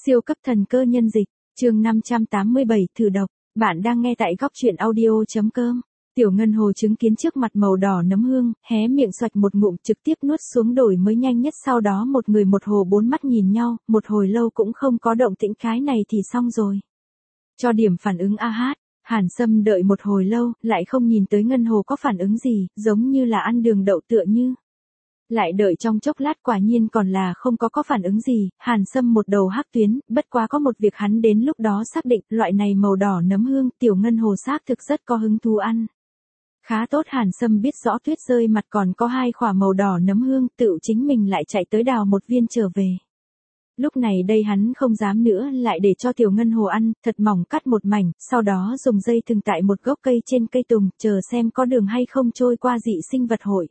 Siêu cấp thần cơ nhân dịch, chương 587 thử độc, bạn đang nghe tại góc truyện audio.com. Tiểu Ngân Hồ chứng kiến trước mặt màu đỏ nấm hương, hé miệng xoạch một ngụm trực tiếp nuốt xuống đổi mới nhanh nhất, sau đó một người một hồ bốn mắt nhìn nhau, một hồi lâu cũng không có động tĩnh, cái này thì xong rồi. Cho điểm phản ứng a hát. Hàn Sâm đợi một hồi lâu, lại không nhìn tới Ngân Hồ có phản ứng gì, giống như là ăn đường đậu tựa như. Lại đợi trong chốc lát quả nhiên còn là không có phản ứng gì, Hàn Sâm một đầu hắc tuyến, bất quá có một việc hắn đến lúc đó xác định, loại này màu đỏ nấm hương, Tiểu Ngân Hồ xác thực rất có hứng thú ăn. Khá tốt, Hàn Sâm biết rõ tuyết rơi mặt còn có 2 khỏa màu đỏ nấm hương, tự chính mình lại chạy tới đào một viên trở về. Lúc này đây hắn không dám nữa lại để cho Tiểu Ngân Hồ ăn, thật mỏng cắt một mảnh, sau đó dùng dây thừng tại một gốc cây trên cây tùng, chờ xem có đường hay không trôi qua dị sinh vật hội.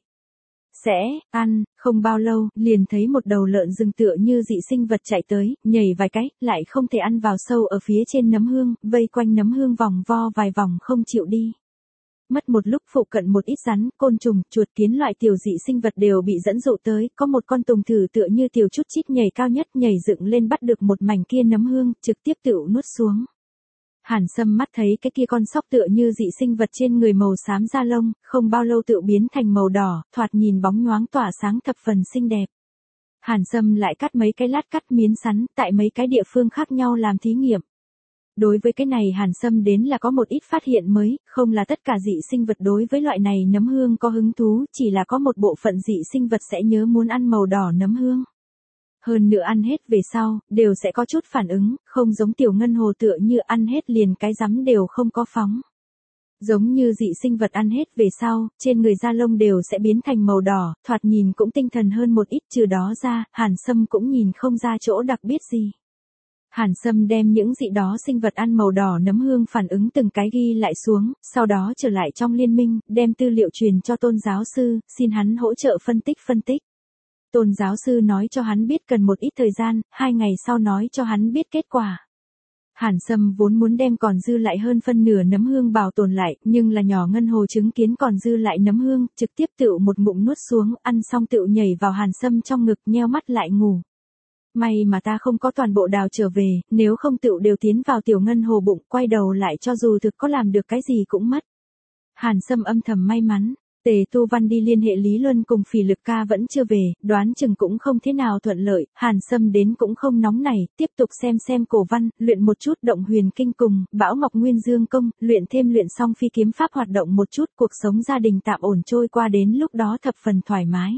Sẽ ăn, không bao lâu, liền thấy một đầu lợn rừng tựa như dị sinh vật chạy tới, nhảy vài cái, lại không thể ăn vào sâu ở phía trên nấm hương, vây quanh nấm hương vòng vo vài vòng không chịu đi. Mất một lúc phụ cận một ít rắn, côn trùng, chuột kiến loại tiểu dị sinh vật đều bị dẫn dụ tới, có một con tùng thử tựa như tiểu chút chít nhảy cao nhất, nhảy dựng lên bắt được một mảnh kia nấm hương, trực tiếp tự nuốt xuống. Hàn Sâm mắt thấy cái kia con sóc tựa như dị sinh vật trên người màu xám da lông, không bao lâu tự biến thành màu đỏ, thoạt nhìn bóng nhoáng tỏa sáng thập phần xinh đẹp. Hàn Sâm lại cắt mấy cái lát cắt miến sắn, tại mấy cái địa phương khác nhau làm thí nghiệm. Đối với cái này Hàn Sâm đến là có một ít phát hiện mới, không là tất cả dị sinh vật đối với loại này nấm hương có hứng thú, chỉ là có một bộ phận dị sinh vật sẽ nhớ muốn ăn màu đỏ nấm hương. Hơn nữa ăn hết về sau, đều sẽ có chút phản ứng, không giống Tiểu Ngân Hồ tựa như ăn hết liền cái rắm đều không có phóng. Giống như dị sinh vật ăn hết về sau, trên người da lông đều sẽ biến thành màu đỏ, thoạt nhìn cũng tinh thần hơn một ít, trừ đó ra, Hàn Sâm cũng nhìn không ra chỗ đặc biệt gì. Hàn Sâm đem những dị đó sinh vật ăn màu đỏ nấm hương phản ứng từng cái ghi lại xuống, sau đó trở lại trong liên minh, đem tư liệu truyền cho Tôn giáo sư, xin hắn hỗ trợ phân tích. Tôn giáo sư nói cho hắn biết cần một ít thời gian, 2 ngày sau nói cho hắn biết kết quả. Hàn Sâm vốn muốn đem còn dư lại hơn phân nửa nấm hương bảo tồn lại, nhưng là nhỏ Ngân Hồ chứng kiến còn dư lại nấm hương, trực tiếp tự một ngụm nuốt xuống, ăn xong tự nhảy vào Hàn Sâm trong ngực, nheo mắt lại ngủ. May mà ta không có toàn bộ đào trở về, nếu không tự đều tiến vào Tiểu Ngân Hồ bụng, quay đầu lại cho dù thực có làm được cái gì cũng mất. Hàn Sâm âm thầm may mắn. Tề Tu Văn đi liên hệ Lý Luân cùng Phỉ Lực ca vẫn chưa về, đoán chừng cũng không thế nào thuận lợi, Hàn Sâm đến cũng không nóng nảy, tiếp tục xem cổ văn, luyện một chút Động Huyền Kinh cùng Bão Ngọc Nguyên Dương công, luyện xong phi kiếm pháp hoạt động một chút, cuộc sống gia đình tạm ổn trôi qua, đến lúc đó thập phần thoải mái.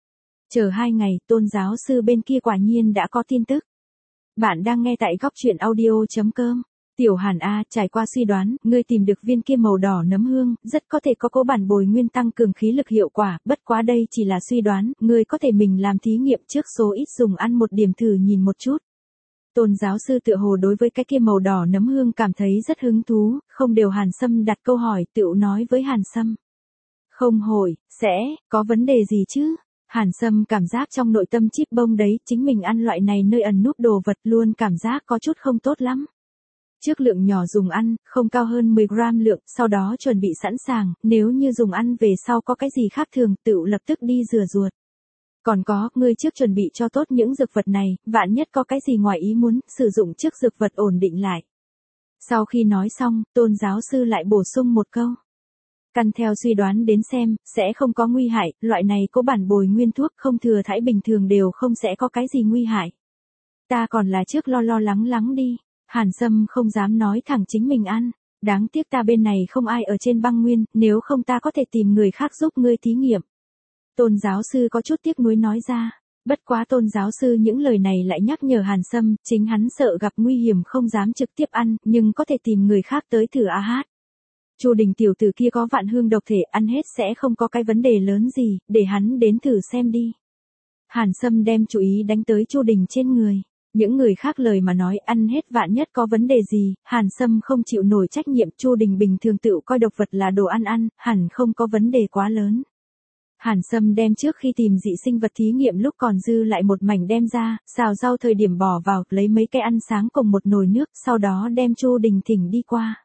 Chờ 2 ngày, Tôn giáo sư bên kia quả nhiên đã có tin tức. Bạn đang nghe tại góc truyện audio.com. Tiểu Hàn A, trải qua suy đoán, ngươi tìm được viên kia màu đỏ nấm hương, rất có thể có cố bản bồi nguyên tăng cường khí lực hiệu quả, bất quá đây chỉ là suy đoán, ngươi có thể mình làm thí nghiệm trước, số ít dùng ăn một điểm thử nhìn một chút. Tôn giáo sư tựa hồ đối với cái kia màu đỏ nấm hương cảm thấy rất hứng thú, không đều Hàn Sâm đặt câu hỏi, tựu nói với Hàn Sâm. Không hỏi, sẽ, có vấn đề gì chứ? Hàn Sâm cảm giác trong nội tâm chip bông đấy, chính mình ăn loại này nơi ẩn núp đồ vật luôn cảm giác có chút không tốt lắm. Trước lượng nhỏ dùng ăn, không cao hơn 10 gram lượng, sau đó chuẩn bị sẵn sàng, nếu như dùng ăn về sau có cái gì khác thường, tự lập tức đi rửa ruột. Còn có, ngươi trước chuẩn bị cho tốt những dược vật này, vạn nhất có cái gì ngoài ý muốn, sử dụng trước dược vật ổn định lại. Sau khi nói xong, Tôn giáo sư lại bổ sung một câu. Căn theo suy đoán đến xem, sẽ không có nguy hại, loại này có bản bồi nguyên thuốc không thừa thãi bình thường đều không sẽ có cái gì nguy hại. Ta còn là trước lo lắng đi. Hàn Sâm không dám nói thẳng chính mình ăn, đáng tiếc ta bên này không ai ở trên băng nguyên, nếu không ta có thể tìm người khác giúp ngươi thí nghiệm. Tôn giáo sư có chút tiếc nuối nói ra, bất quá Tôn giáo sư những lời này lại nhắc nhở Hàn Sâm, chính hắn sợ gặp nguy hiểm không dám trực tiếp ăn, nhưng có thể tìm người khác tới thử a hát. Chu Đình tiểu tử kia có vạn hương độc thể, ăn hết sẽ không có cái vấn đề lớn gì, để hắn đến thử xem đi. Hàn Sâm đem chú ý đánh tới Chu Đình trên người. Những người khác lời mà nói ăn hết vạn nhất có vấn đề gì, Hàn Sâm không chịu nổi trách nhiệm, Chu Đình bình thường tự coi độc vật là đồ ăn, hẳn không có vấn đề quá lớn. Hàn Sâm đem trước khi tìm dị sinh vật thí nghiệm lúc còn dư lại một mảnh đem ra, xào rau thời điểm bỏ vào, lấy mấy cái ăn sáng cùng một nồi nước, sau đó đem Chu Đình thỉnh đi qua.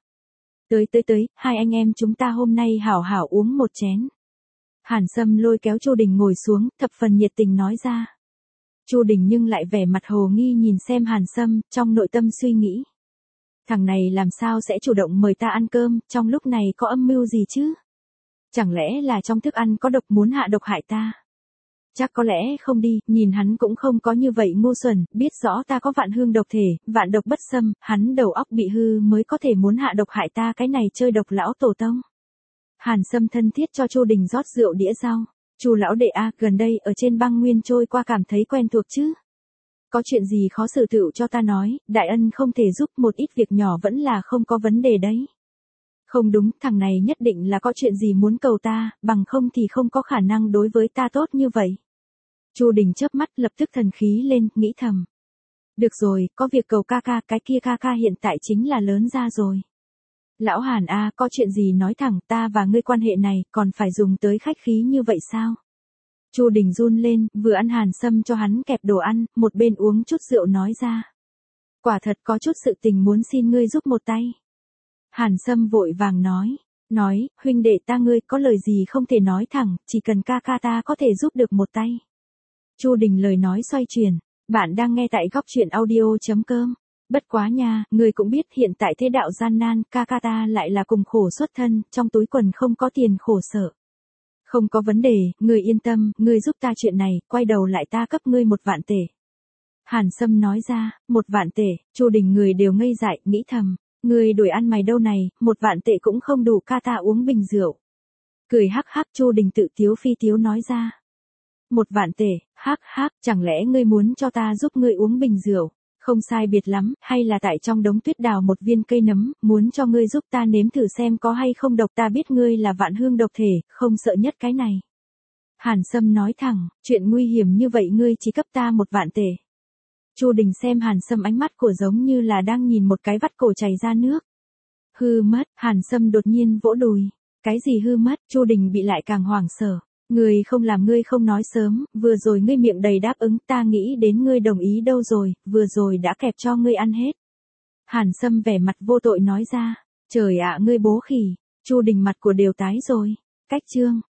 Tới, 2 anh em chúng ta hôm nay hảo hảo uống một chén. Hàn Sâm lôi kéo Chu Đình ngồi xuống, thập phần nhiệt tình nói ra. Chu Đình nhưng lại vẻ mặt hồ nghi nhìn xem Hàn Sâm, trong nội tâm suy nghĩ. Thằng này làm sao sẽ chủ động mời ta ăn cơm, trong lúc này có âm mưu gì chứ? Chẳng lẽ là trong thức ăn có độc muốn hạ độc hại ta? Chắc có lẽ không đi, nhìn hắn cũng không có như vậy ngu xuẩn, biết rõ ta có vạn hương độc thể, vạn độc bất xâm, hắn đầu óc bị hư mới có thể muốn hạ độc hại ta, cái này chơi độc lão tổ tông. Hàn Sâm thân thiết cho Chu Đình rót rượu đĩa rau. Chu lão đệ a, gần đây ở trên băng nguyên trôi qua cảm thấy quen thuộc chứ? Có chuyện gì khó xử tựu cho ta nói, đại ân không thể giúp, một ít việc nhỏ vẫn là không có vấn đề đấy. Không đúng, thằng này nhất định là có chuyện gì muốn cầu ta, bằng không thì không có khả năng đối với ta tốt như vậy. Chu Đình chớp mắt lập tức thần khí lên, nghĩ thầm. Được rồi, có việc cầu ca ca, cái kia ca ca hiện tại chính là lớn ra rồi. Lão Hàn a, có chuyện gì nói thẳng, ta và ngươi quan hệ này, còn phải dùng tới khách khí như vậy sao? Chu Đình run lên, vừa ăn Hàn Sâm cho hắn kẹp đồ ăn, một bên uống chút rượu nói ra. Quả thật có chút sự tình muốn xin ngươi giúp một tay. Hàn Sâm vội vàng nói, huynh đệ ta ngươi có lời gì không thể nói thẳng, chỉ cần ca ca ta có thể giúp được một tay. Chu Đình lời nói xoay chuyển, bạn đang nghe tại góc truyện audio.com. Bất quá nha, ngươi cũng biết hiện tại thế đạo gian nan, ca ca ta lại là cùng khổ xuất thân, trong túi quần không có tiền khổ sở. Không có vấn đề, ngươi yên tâm, ngươi giúp ta chuyện này, quay đầu lại ta cấp ngươi 1 vạn tể. Hàn Sâm nói ra, 1 vạn tể, Chu Đình người đều ngây dại, nghĩ thầm, ngươi đuổi ăn mày đâu này, 1 vạn tể cũng không đủ ca ta uống bình rượu. Cười hắc hắc, Chu Đình tự tiếu phi tiếu nói ra. 1 vạn tể, hắc hắc, chẳng lẽ ngươi muốn cho ta giúp ngươi uống bình rượu? Không sai biệt lắm, hay là tại trong đống tuyết đào một viên cây nấm, muốn cho ngươi giúp ta nếm thử xem có hay không độc, ta biết ngươi là vạn hương độc thể, không sợ nhất cái này. Hàn Sâm nói thẳng, chuyện nguy hiểm như vậy ngươi chỉ cấp ta 1 vạn tể. Chu Đình xem Hàn Sâm ánh mắt của giống như là đang nhìn một cái vắt cổ chảy ra nước. Hư mất, Hàn Sâm đột nhiên vỗ đùi. Cái gì hư mất, Chu Đình bị lại càng hoảng sợ. Ngươi không làm ngươi không nói sớm, vừa rồi ngươi miệng đầy đáp ứng, ta nghĩ đến ngươi đồng ý đâu rồi, vừa rồi đã kẹp cho ngươi ăn hết. Hàn Sâm vẻ mặt vô tội nói ra, trời ạ ngươi bố khỉ, Chu Đình mặt của đều tái rồi. Cách chương